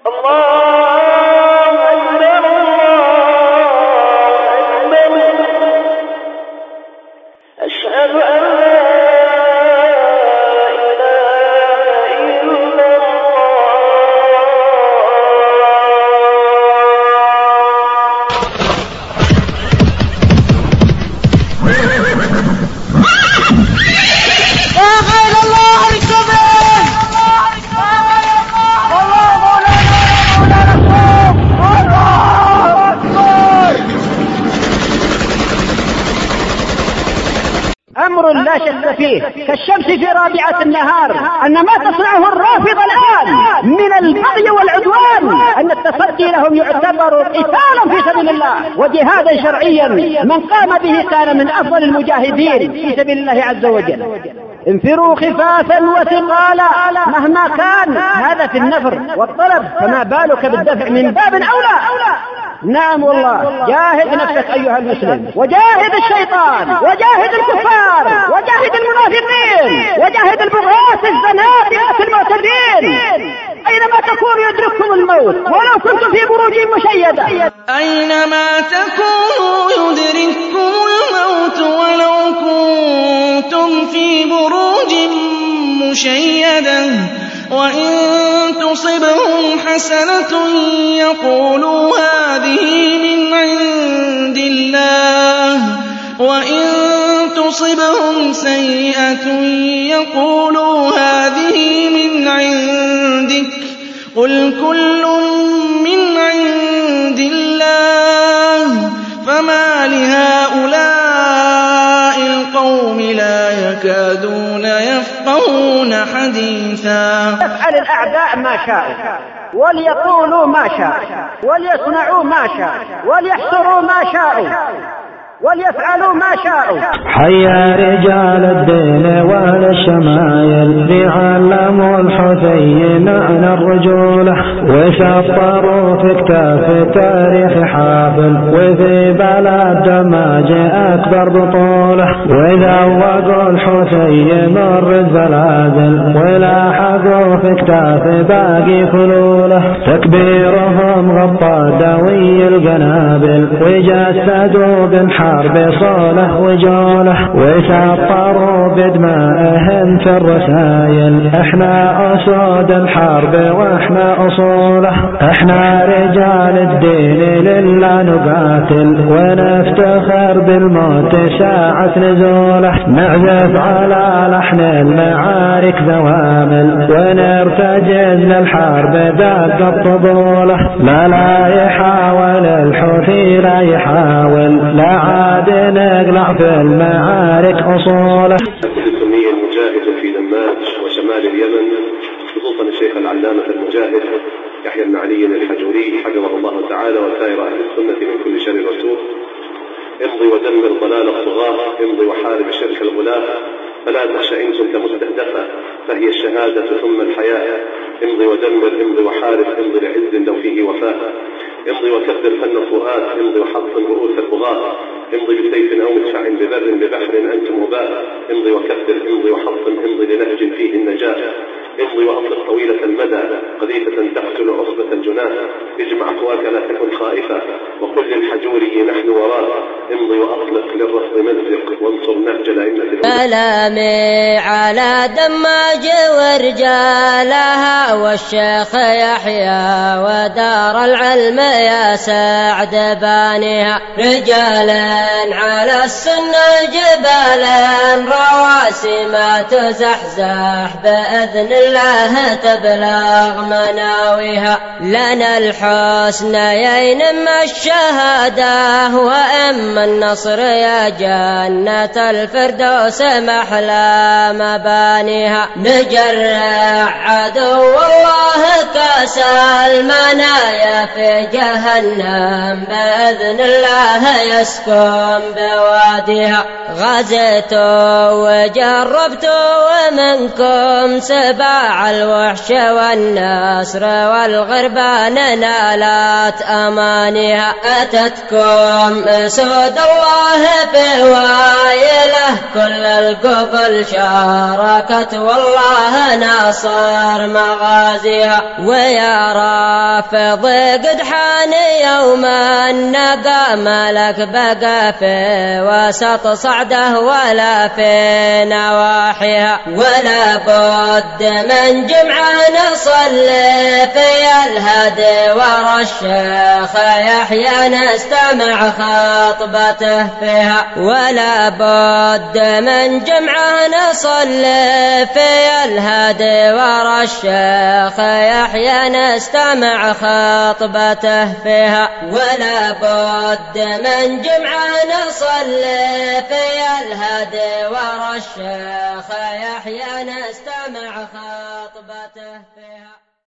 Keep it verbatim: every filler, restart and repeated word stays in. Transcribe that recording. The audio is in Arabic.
أمر لا شك فيه كالشمس في رابعة النهار أن ما تصنعه الرافضة الآن من البغي والعدوان أن التصدي لهم يعتبر قتالا في سبيل الله وجهادا شرعيا من قام به كان من أفضل المجاهدين في سبيل الله عز وجل. انفروا خفافا وثقالا مهما كان، هذا في النفر والطلب، فما بالك بالدفع من باب أولى. نعم والله، جاهد نفسك أيها المسلم، وجاهد الشيطان، وجاهد الكفار، وجاهد المنافقين، وجاهد البغاة الزنادقة المعتدين. أينما تكونوا يدرككم الموت ولو كنتم في بروج مشيدة. أينما تكونوا يدرككم الموت ولو كنتم في بروج مشيدة. وإن تصبهم حسنة يقولوا هذه من عند الله، وإن تصبهم سيئة يقولوا هذه من عندك. قل كل من عند الله فما لهؤلاء القوم لا يكادون يفقهون حديثا. يفعل الأعداء ما شاءوا وليقولوا ما شاءوا وليصنعوا ما شاءوا وليحصروا ما شاءوا وليفعلوا ما شاءوا. حيا رجال الدين والشمايل لعلموا الحثين عن الرجولة وسطروا في كتاف تاريخ حافل وفي بلد دماج أكبر بطولة وذوقوا الحثين مر الزلازل ولاحقوا في كتاف باقي فلولة تكبيرهم غطى دوي القنابل وجسدوا بالحرب بصوله وجوله وسطروا بدمائهم في الرسايل. احنا أسود الحرب واحنا أصوله، احنا رجال الدين لله نقاتل ونفتخر بالموت ساعة نزوله. نعزف على لحن المعارك ذوامل ونرتجز للحرب دق الطبولة. لا لا يحاول الحوثي لا يحاول لا عاد نقلع في المعارك أصوله. السني المجاهد في دماج وشمال اليمن خصوصا الشيخ العلامة المجاهد يحيى بن علي الحجوري حفظه الله تعالى وسائر أهل السنة من كل شر وسوء. امضي ودمر ضلال الطغاة، امضي وحارب شرك الغلاة، فلا تخشى إن كنت مستهدفا فهي الشهادة ثم الحياة. امضي ودمر، امضي وحارب، امضي لعز لو فيه وفاء. امضي وكبر فن الفؤاد، امضي وحطم رؤوس البغاة. امضي بسيف أو مدفع ببر ببحر أنتم وباء. امضي وكبر، امضي وحطم، امضي لنهج فيه النجاة. امضي وأطلق طويلة المدى قذيفة تقتل عصبة الجناه. اجمع قواك لا تكن خائفا وقل للحجوري نحن وراء. امضي وأطلق للرفض مزق وانصر نهج الأئمة. كلامي على دماج ورجالها والشيخ يحيى ودار العلم يا سعد بانها. رجالا على السنة جبالا رواسي ما تزحزح بإذن الله تبلغ مناويها. لنا الحسنيين ما الشهادة وإما النصر يا جنة الفردوس محلى مبانيها. نجرع عدو الله كاس المنايا في جهنم بإذن الله يسكن بواديها. غزيت وجربت ومنكم سباع الوحش والنصر والغربان نالت أمانها. أتتكم سود الله بوايله كل القبل شاركت والله ناصر مغازيها. يا رافض قد حان يوم النقى ملك بقى في وسط صعده ولا في نواحيها ولا بد من جمعة نصلي في الهدي ورا الشيخ يحيى نستمع خطبته فيها ولا بد من جمعة نصلي في الهدي ورا الشيخ يحيى نستمع خطبته فيها ولا بد من جمعة نصلي في الهدي ورا الشيخ يحيى نستمع خطبته